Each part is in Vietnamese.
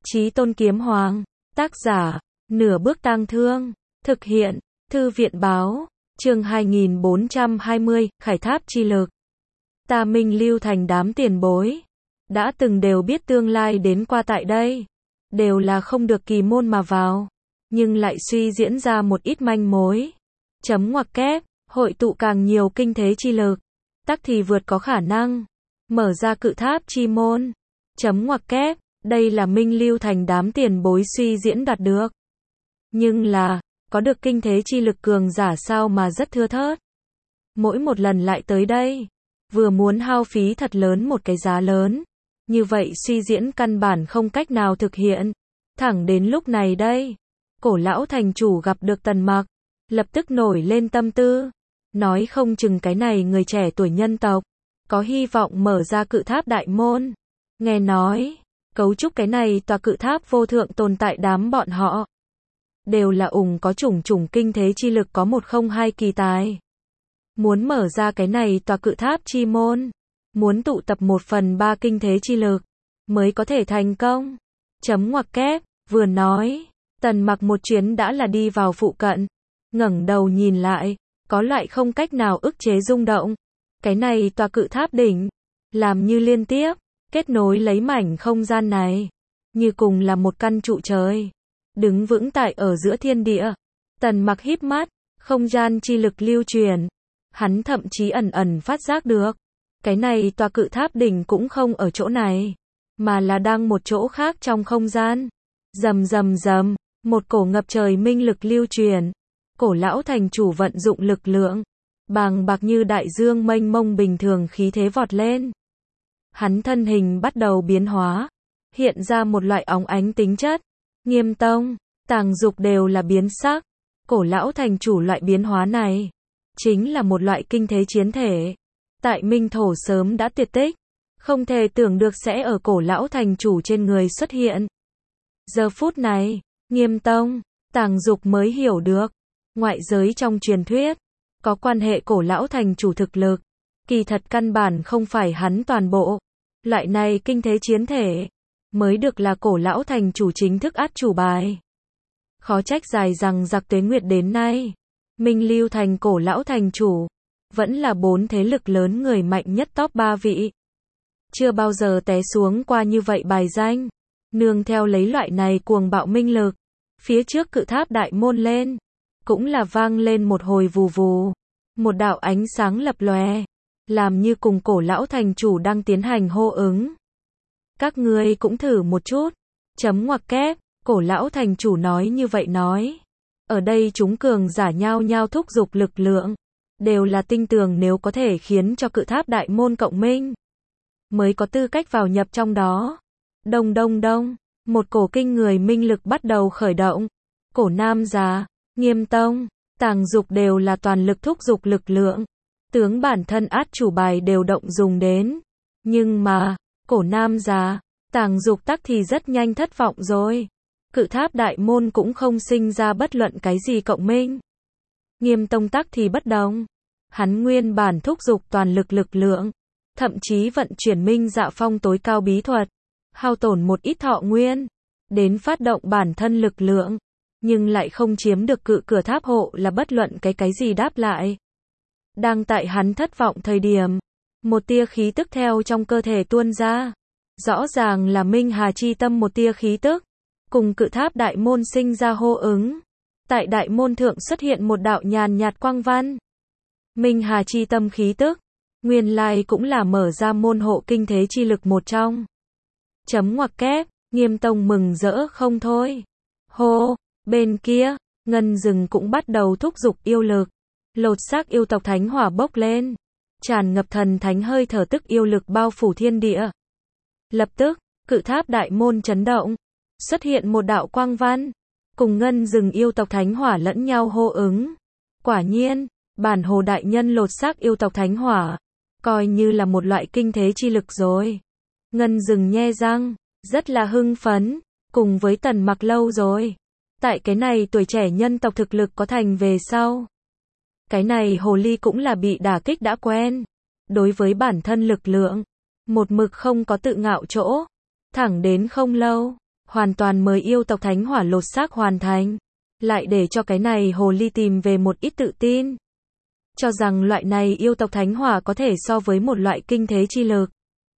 Chí Tôn Kiếm Hoàng, tác giả, Nửa Bước Tang Thương, thực hiện, Thư viện báo, chương 2420, Khải Tháp chi lực. Ta Minh Lưu Thành đám tiền bối, đã từng đều biết tương lai đến qua tại đây, đều là không được kỳ môn mà vào, nhưng lại suy diễn ra một ít manh mối. Chấm ngoặc kép, hội tụ càng nhiều kinh thế chi lực, tắc thì vượt có khả năng, mở ra cự tháp chi môn. Chấm ngoặc kép, đây là Minh Lưu Thành đám tiền bối suy diễn đạt được. Nhưng là, có được kinh thế chi lực cường giả sao mà rất thưa thớt. Mỗi một lần lại tới đây, vừa muốn hao phí thật lớn một cái giá lớn. Như vậy suy diễn căn bản không cách nào thực hiện. Thẳng đến lúc này đây, Cổ lão thành chủ gặp được Tần Mặc, lập tức nổi lên tâm tư. Nói không chừng cái này người trẻ tuổi nhân tộc, có hy vọng mở ra cự tháp đại môn. Nghe nói, cấu trúc cái này tòa cự tháp vô thượng tồn tại đám bọn họ. Đều là có chủng chủng kinh thế chi lực có 102 kỳ tài. Muốn mở ra cái này tòa cự tháp chi môn, muốn tụ tập 1/3 kinh thế chi lực, mới có thể thành công. Chấm ngoặc kép, vừa nói, Tần Mặc một chuyến đã là đi vào phụ cận, ngẩng đầu nhìn lại, có loại không cách nào ức chế rung động. Cái này tòa cự tháp đỉnh, làm như liên tiếp, kết nối lấy mảnh không gian này, như cùng là một căn trụ trời, đứng vững tại ở giữa thiên địa. Tần Mặc híp mắt, không gian chi lực lưu truyền, hắn thậm chí ẩn ẩn phát giác được, cái này tòa cự tháp đỉnh cũng không ở chỗ này, mà là đang một chỗ khác trong không gian. Rầm rầm rầm, một cổ ngập trời minh lực lưu truyền, Cổ lão thành chủ vận dụng lực lượng, bàng bạc như đại dương mênh mông bình thường khí thế vọt lên. Hắn thân hình bắt đầu biến hóa, hiện ra một loại óng ánh tính chất. Nghiêm Tông, Tàng Dục đều là biến sắc. Cổ lão thành chủ loại biến hóa này, chính là một loại kinh thế chiến thể. Tại Minh Thổ sớm đã tuyệt tích, không thể tưởng được sẽ ở cổ lão thành chủ trên người xuất hiện. Giờ phút này, Nghiêm Tông, Tàng Dục mới hiểu được, ngoại giới trong truyền thuyết, có quan hệ cổ lão thành chủ thực lực, kỳ thật căn bản không phải hắn toàn bộ. Loại này kinh thế chiến thể, mới được là cổ lão thành chủ chính thức át chủ bài. Khó trách dài rằng giặc tuế nguyệt đến nay, Minh Lưu Thành cổ lão thành chủ, vẫn là 4 thế lực lớn người mạnh nhất top 3 vị. Chưa bao giờ té xuống qua như vậy bài danh. Nương theo lấy loại này cuồng bạo minh lực, phía trước cự tháp đại môn lên, cũng là vang lên một hồi vù vù. Một đạo ánh sáng lập lòe, làm như cùng cổ lão thành chủ đang tiến hành hô ứng. Các ngươi cũng thử một chút. Chấm ngoặc kép, cổ lão thành chủ nói như vậy nói. Ở đây chúng cường giả nhao nhao thúc giục lực lượng, đều là tin tưởng nếu có thể khiến cho cự tháp đại môn cộng minh, mới có tư cách vào nhập trong đó. Đông đông đông, một cổ kinh người minh lực bắt đầu khởi động. Cổ nam già, Nghiêm Tông, Tàng Dục đều là toàn lực thúc giục lực lượng, tướng bản thân át chủ bài đều động dùng đến. Nhưng mà, cổ nam già, Tàng Dục tắc thì rất nhanh thất vọng rồi. Cự tháp đại môn cũng không sinh ra bất luận cái gì cộng minh. Nghiêm Tông tắc thì bất đồng. Hắn nguyên bản thúc giục toàn lực lực lượng, thậm chí vận chuyển minh dạ phong tối cao bí thuật, hao tổn một ít thọ nguyên, đến phát động bản thân lực lượng, nhưng lại không chiếm được cự cửa tháp hộ là bất luận cái gì đáp lại. Đang tại hắn thất vọng thời điểm, một tia khí tức theo trong cơ thể tuôn ra. Rõ ràng là Minh Hà chi tâm một tia khí tức, cùng cự tháp đại môn sinh ra hô ứng. Tại đại môn thượng xuất hiện một đạo nhàn nhạt quang văn. Minh Hà chi tâm khí tức, nguyên lai cũng là mở ra môn hộ kinh thế chi lực một trong. Chấm ngoặc kép, Nghiêm Tông mừng rỡ không thôi. Hô, bên kia, ngân rừng cũng bắt đầu thúc giục yêu lực. Lột xác yêu tộc thánh hỏa bốc lên, tràn ngập thần thánh hơi thở tức yêu lực bao phủ thiên địa. Lập tức, cự tháp đại môn chấn động, xuất hiện một đạo quang văn, cùng ngân rừng yêu tộc thánh hỏa lẫn nhau hô ứng. Quả nhiên, bản hồ đại nhân lột xác yêu tộc thánh hỏa, coi như là một loại kinh thế chi lực rồi. Ngân rừng nhe răng, rất là hưng phấn, cùng với Tần Mặc lâu rồi. Tại cái này tuổi trẻ nhân tộc thực lực có thành về sau. Cái này hồ ly cũng là bị đả kích đã quen. Đối với bản thân lực lượng, một mực không có tự ngạo chỗ. Thẳng đến không lâu, hoàn toàn mời yêu tộc thánh hỏa lột xác hoàn thành. Lại để cho cái này hồ ly tìm về một ít tự tin. Cho rằng loại này yêu tộc thánh hỏa có thể so với một loại kinh thế chi lực.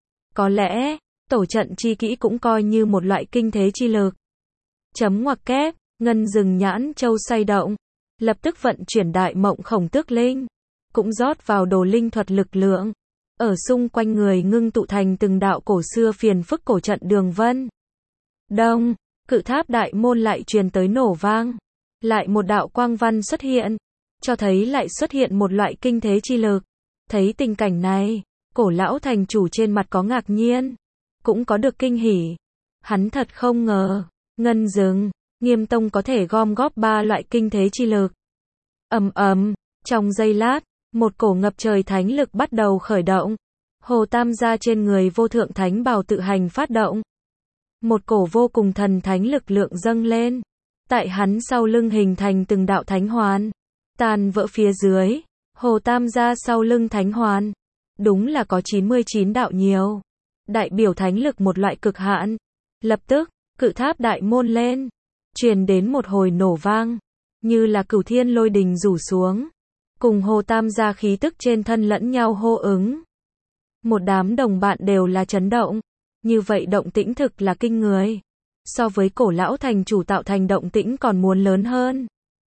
Có lẽ, tổ trận chi kỹ cũng coi như một loại kinh thế chi lực. Chấm ngoặc kép, ngân rừng nhãn châu xoay động. Lập tức vận chuyển đại mộng khổng tước linh. Cũng rót vào đồ linh thuật lực lượng. Ở xung quanh người ngưng tụ thành từng đạo cổ xưa phiền phức cổ trận đường vân. Đông, cự tháp đại môn lại truyền tới nổ vang. Lại một đạo quang văn xuất hiện. Cho thấy lại xuất hiện một loại kinh thế chi lực. Thấy tình cảnh này, cổ lão thành chủ trên mặt có ngạc nhiên. Cũng có được kinh hỉ. Hắn thật không ngờ, ngân rừng, Nghiêm Tông có thể gom góp 3 loại kinh thế chi lực. Ầm ầm, trong giây lát, một cổ ngập trời thánh lực bắt đầu khởi động. Hồ Tam gia trên người vô thượng thánh bào tự hành phát động. Một cổ vô cùng thần thánh lực lượng dâng lên. Tại hắn sau lưng hình thành từng đạo thánh hoàn. Tàn vỡ phía dưới, Hồ Tam gia sau lưng thánh hoàn. Đúng là có 99 đạo nhiều. Đại biểu thánh lực một loại cực hạn. Lập tức, cự tháp đại môn lên. Truyền đến một hồi nổ vang. Như là cửu thiên lôi đình rủ xuống. Cùng Hồ Tam gia khí tức trên thân lẫn nhau hô ứng. Một đám đồng bạn đều là chấn động. Như vậy động tĩnh thực là kinh người. So với cổ lão thành chủ tạo thành động tĩnh còn muốn lớn hơn.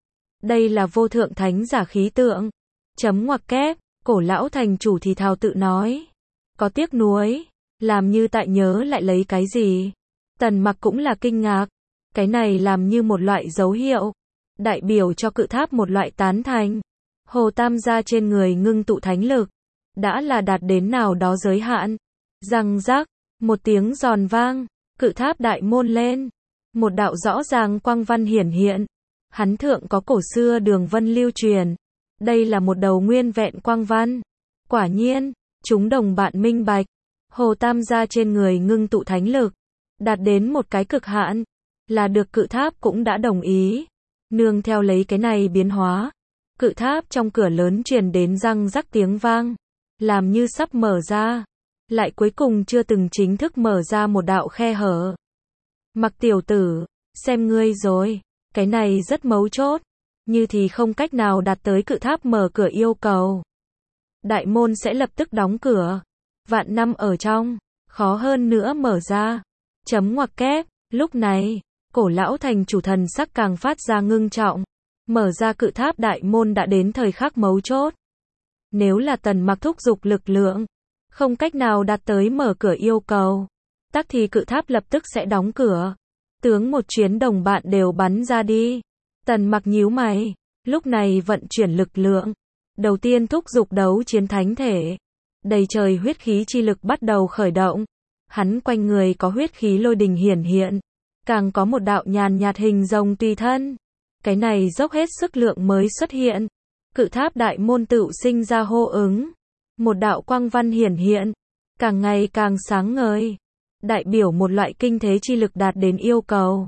Đây là vô thượng thánh giả khí tượng. Chấm ngoặc kép, cổ lão thành chủ thì thào tự nói. Có tiếc nuối, làm như tại nhớ lại lấy cái gì. Tần Mặc cũng là kinh ngạc. Cái này làm như một loại dấu hiệu. Đại biểu cho cự tháp một loại tán thành. Hồ Tam gia trên người ngưng tụ thánh lực. Đã là đạt đến nào đó giới hạn. Răng rắc, một tiếng giòn vang. Cự tháp đại môn lên. Một đạo rõ ràng quang văn hiển hiện. Hắn thượng có cổ xưa đường vân lưu truyền. Đây là một đầu nguyên vẹn quang văn. Quả nhiên, chúng đồng bạn minh bạch. Hồ Tam gia trên người ngưng tụ thánh lực. Đạt đến một cái cực hạn. Là được cự tháp cũng đã đồng ý. Nương theo lấy cái này biến hóa. Cự tháp trong cửa lớn truyền đến răng rắc tiếng vang. Làm như sắp mở ra. Lại cuối cùng chưa từng chính thức mở ra một đạo khe hở. Mặc tiểu tử, xem ngươi rồi. Cái này rất mấu chốt. Như thì không cách nào đạt tới cự tháp mở cửa yêu cầu. Đại môn sẽ lập tức đóng cửa. Vạn năm ở trong, khó hơn nữa mở ra. Chấm ngoặc kép, lúc này, cổ lão thành chủ thần sắc càng phát ra ngưng trọng. Mở ra cự tháp đại môn đã đến thời khắc mấu chốt. Nếu là Tần Mặc thúc giục lực lượng, không cách nào đạt tới mở cửa yêu cầu, tắc thì cự tháp lập tức sẽ đóng cửa. Tướng một chuyến đồng bạn đều bắn ra đi. Tần Mặc nhíu mày, lúc này vận chuyển lực lượng. Đầu tiên thúc giục đấu chiến thánh thể. Đầy trời huyết khí chi lực bắt đầu khởi động. Hắn quanh người có huyết khí lôi đình hiển hiện. Càng có một đạo nhàn nhạt hình rồng tùy thân. Cái này dốc hết sức lượng mới xuất hiện. Cự tháp đại môn tự sinh ra hô ứng. Một đạo quang văn hiển hiện. Càng ngày càng sáng ngời. Đại biểu một loại kinh thế chi lực đạt đến yêu cầu.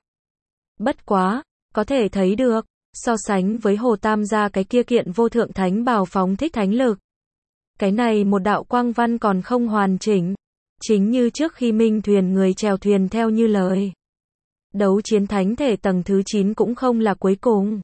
Bất quá, có thể thấy được, so sánh với Hồ Tam gia cái kia kiện vô thượng thánh bào phóng thích thánh lực. Cái này một đạo quang văn còn không hoàn chỉnh. Chính như trước khi Minh thuyền người chèo thuyền theo như lời. Đấu chiến thánh thể tầng thứ 9 cũng không là cuối cùng.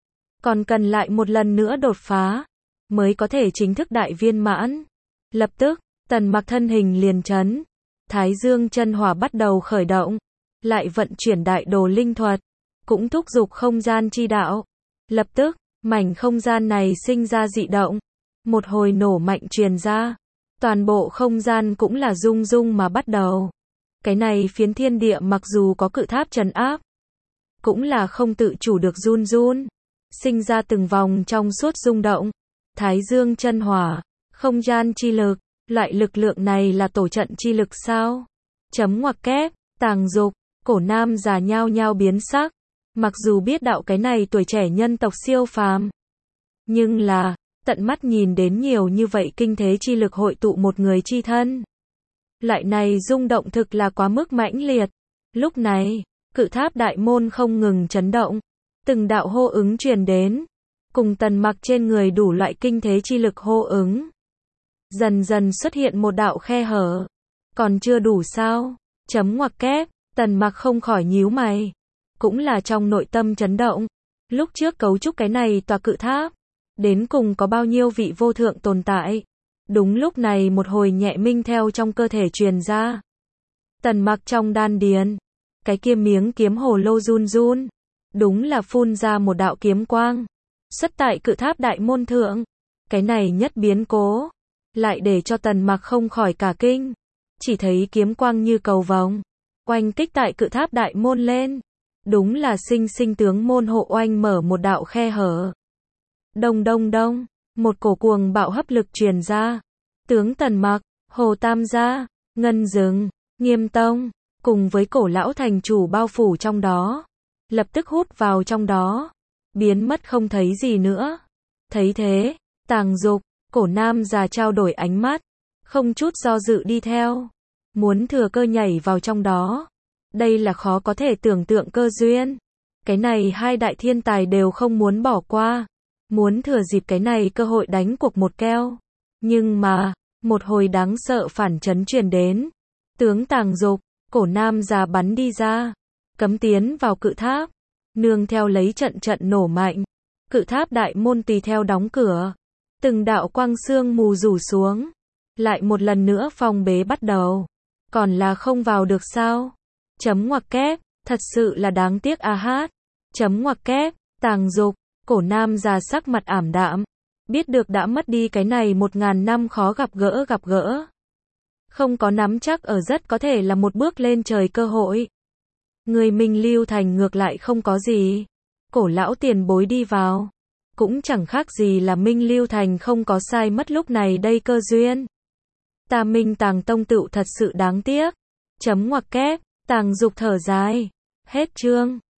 Còn cần lại một lần nữa đột phá. Mới có thể chính thức đại viên mãn. Lập tức, Tần Mặc thân hình liền chấn. Thái Dương chân hỏa bắt đầu khởi động. Lại vận chuyển đại đồ linh thuật. Cũng thúc giục không gian chi đạo. Lập tức, mảnh không gian này sinh ra dị động. Một hồi nổ mạnh truyền ra. Toàn bộ không gian cũng là rung rung mà bắt đầu. Cái này phiến thiên địa mặc dù có cự tháp trấn áp. Cũng là không tự chủ được run run. Sinh ra từng vòng trong suốt rung động. Thái Dương chân hỏa, không gian chi lực. Loại lực lượng này là tổ trận chi lực sao? Chấm ngoặc kép, Tàng Dục, cổ nam già nhao nhao biến sắc. Mặc dù biết đạo cái này tuổi trẻ nhân tộc siêu phàm. Nhưng là, tận mắt nhìn đến nhiều như vậy kinh thế chi lực hội tụ một người chi thân. Loại này rung động thực là quá mức mãnh liệt. Lúc này, cự tháp đại môn không ngừng chấn động. Từng đạo hô ứng truyền đến. Cùng Tần Mặc trên người đủ loại kinh thế chi lực hô ứng. Dần dần xuất hiện một đạo khe hở. Còn chưa đủ sao? Chấm ngoặc kép, Tần Mặc không khỏi nhíu mày. Cũng là trong nội tâm chấn động. Lúc trước cấu trúc cái này tòa cự tháp. Đến cùng có bao nhiêu vị vô thượng tồn tại. Đúng lúc này một hồi nhẹ minh theo trong cơ thể truyền ra. Tần Mặc trong đan điền. Cái kia miếng kiếm hồ lô run run. Đúng là phun ra một đạo kiếm quang. Xuất tại cự tháp đại môn thượng. Cái này nhất biến cố. Lại để cho Tần Mặc không khỏi cả kinh. Chỉ thấy kiếm quang như cầu vồng. Oanh kích tại cự tháp đại môn lên. Đúng là sinh sinh tướng môn hộ oanh mở một đạo khe hở. Đông đông đông. Một cổ cuồng bạo hấp lực truyền ra. Tướng Tần Mặc, Hồ Tam Gia, Ngân Dừng, Nghiêm Tông, cùng với cổ lão thành chủ bao phủ trong đó. Lập tức hút vào trong đó. Biến mất không thấy gì nữa. Thấy thế, Tàng Dục, cổ nam già trao đổi ánh mắt. Không chút do dự đi theo. Muốn thừa cơ nhảy vào trong đó. Đây là khó có thể tưởng tượng cơ duyên. Cái này hai đại thiên tài đều không muốn bỏ qua. Muốn thừa dịp cái này cơ hội đánh cuộc một keo. Nhưng mà, một hồi đáng sợ phản chấn truyền đến. Tướng Tàng Dục, cổ nam già bắn đi ra. Cấm tiến vào cự tháp. Nương theo lấy trận trận nổ mạnh. Cự tháp đại môn tùy theo đóng cửa. Từng đạo quang sương mù rủ xuống. Lại một lần nữa phong bế bắt đầu. Còn là không vào được sao? Chấm ngoặc kép, thật sự là đáng tiếc a hát. Chấm ngoặc kép, Tàng Dục, cổ nam già sắc mặt ảm đạm. Biết được đã mất đi cái này 1000 năm khó gặp gỡ. Không có nắm chắc ở rất có thể là một bước lên trời cơ hội. Người Minh Lưu Thành ngược lại không có gì. Cổ lão tiền bối đi vào. Cũng chẳng khác gì là Minh Lưu Thành không có sai mất lúc này đây cơ duyên. Ta Minh Tàng Tông tựu thật sự đáng tiếc. Chấm ngoặc kép, Tàng Dục thở dài. Hết chương.